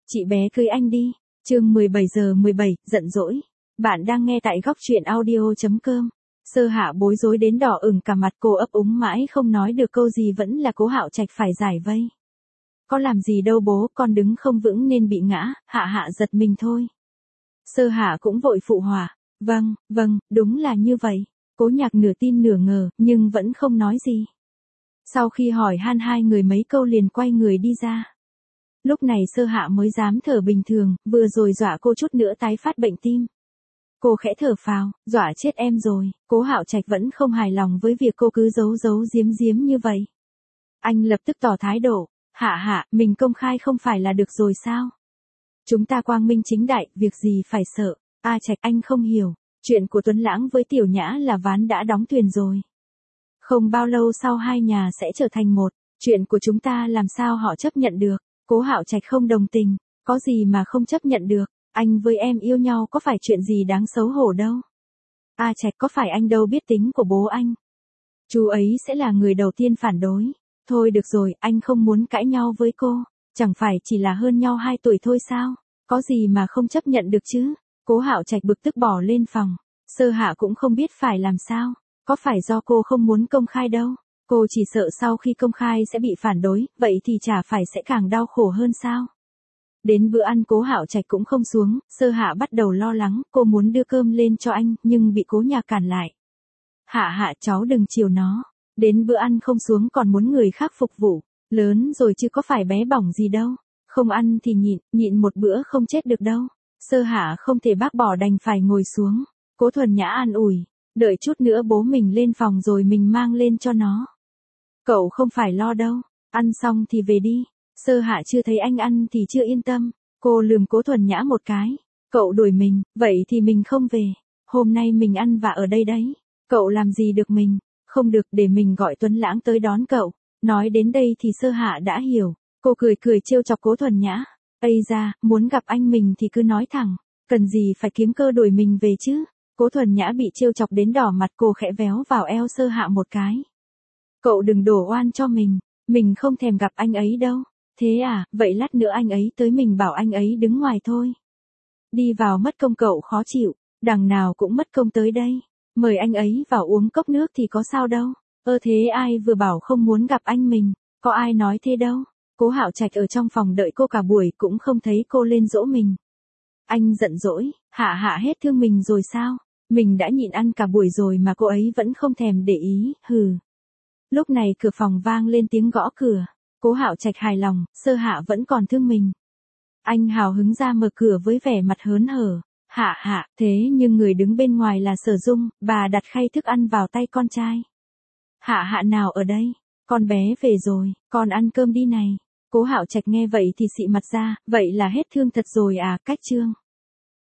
Chị bé cưới anh đi. Chương 17:17, giận dỗi. Bạn đang nghe tại góc truyện audio.com. Sơ Hạ bối rối đến đỏ ửng cả mặt, cô ấp úng mãi không nói được câu gì, vẫn là Cố Hạo Trạch phải giải vây. Có làm gì đâu bố, con đứng không vững nên bị ngã. Hạ Hạ giật mình thôi. Sơ Hạ cũng vội phụ họa. Vâng, đúng là như vậy. Cố Nhạc nửa tin nửa ngờ, nhưng vẫn không nói gì. Sau khi hỏi han hai người mấy câu liền quay người đi ra. Lúc này Sơ Hạ mới dám thở bình thường, vừa rồi dọa cô chút nữa tái phát bệnh tim. Cô khẽ thở phào, dọa chết em rồi. Cố Hạo Trạch vẫn không hài lòng với việc cô cứ giấu giấu giếm giếm như vậy. Anh lập tức tỏ thái độ. Hạ, mình công khai không phải là được rồi sao? Chúng ta quang minh chính đại, việc gì phải sợ. Trạch, anh không hiểu. Chuyện của Tuấn Lãng với Tiểu Nhã là ván đã đóng thuyền rồi. Không bao lâu sau hai nhà sẽ trở thành một. Chuyện của chúng ta làm sao họ chấp nhận được? Cố Hạo Trạch không đồng tình. Có gì mà không chấp nhận được? Anh với em yêu nhau có phải chuyện gì đáng xấu hổ đâu. Trạch, có phải anh đâu biết tính của bố anh. Chú ấy sẽ là người đầu tiên phản đối. Thôi được rồi, anh không muốn cãi nhau với cô. Chẳng phải chỉ là hơn nhau 2 tuổi thôi sao? Có gì mà không chấp nhận được chứ? Cố Hạo Trạch bực tức bỏ lên phòng. Sơ Hạ cũng không biết phải làm sao. Có phải do cô không muốn công khai đâu. Cô chỉ sợ sau khi công khai sẽ bị phản đối, vậy thì chả phải sẽ càng đau khổ hơn sao? Đến bữa ăn Cố Hạo Trạch cũng không xuống, Sơ Hạ bắt đầu lo lắng, cô muốn đưa cơm lên cho anh, nhưng bị Cố Nhạc cản lại. Hạ, cháu đừng chiều nó. Đến bữa ăn không xuống còn muốn người khác phục vụ. Lớn rồi chứ có phải bé bỏng gì đâu. Không ăn thì nhịn một bữa không chết được đâu. Sơ Hạ không thể bác bỏ đành phải ngồi xuống. Cố Thuần Nhã an ủi. Đợi chút nữa bố mình lên phòng rồi mình mang lên cho nó. Cậu không phải lo đâu. Ăn xong thì về đi. Sơ Hạ chưa thấy anh ăn thì chưa yên tâm. Cô lườm Cố Thuần Nhã một cái. Cậu đuổi mình, vậy thì mình không về. Hôm nay mình ăn vạ ở đây đấy. Cậu làm gì được mình. Không được, để mình gọi Tuấn Lãng tới đón cậu. Nói đến đây thì Sơ Hạ đã hiểu. Cô cười trêu chọc Cố Thuần Nhã. Ây da, muốn gặp anh mình thì cứ nói thẳng. Cần gì phải kiếm cơ đuổi mình về chứ. Cố Thuần Nhã bị trêu chọc đến đỏ mặt, cô khẽ véo vào eo Sơ Hạ một cái. Cậu đừng đổ oan cho mình không thèm gặp anh ấy đâu. Thế à, vậy lát nữa anh ấy tới mình bảo anh ấy đứng ngoài thôi. Đi vào mất công cậu khó chịu, đằng nào cũng mất công tới đây. Mời anh ấy vào uống cốc nước thì có sao đâu. Thế ai vừa bảo không muốn gặp anh mình, có ai nói thế đâu. Cố Hạo Trạch ở trong phòng đợi cô cả buổi cũng không thấy cô lên dỗ mình. Anh giận dỗi, Hạ hết thương mình rồi sao? Mình đã nhịn ăn cả buổi rồi mà cô ấy vẫn không thèm để ý, hừ. Lúc này cửa phòng vang lên tiếng gõ cửa. Cố Hạo Trạch hài lòng, Sơ Hạ vẫn còn thương mình. Anh hào hứng ra mở cửa với vẻ mặt hớn hở. Hạ, thế nhưng người đứng bên ngoài là Sở Dung, bà đặt khay thức ăn vào tay con trai. Hạ nào ở đây? Con bé về rồi, con ăn cơm đi này. Cố Hạo Trạch nghe vậy thì xị mặt ra, vậy là hết thương thật rồi à, cách chương.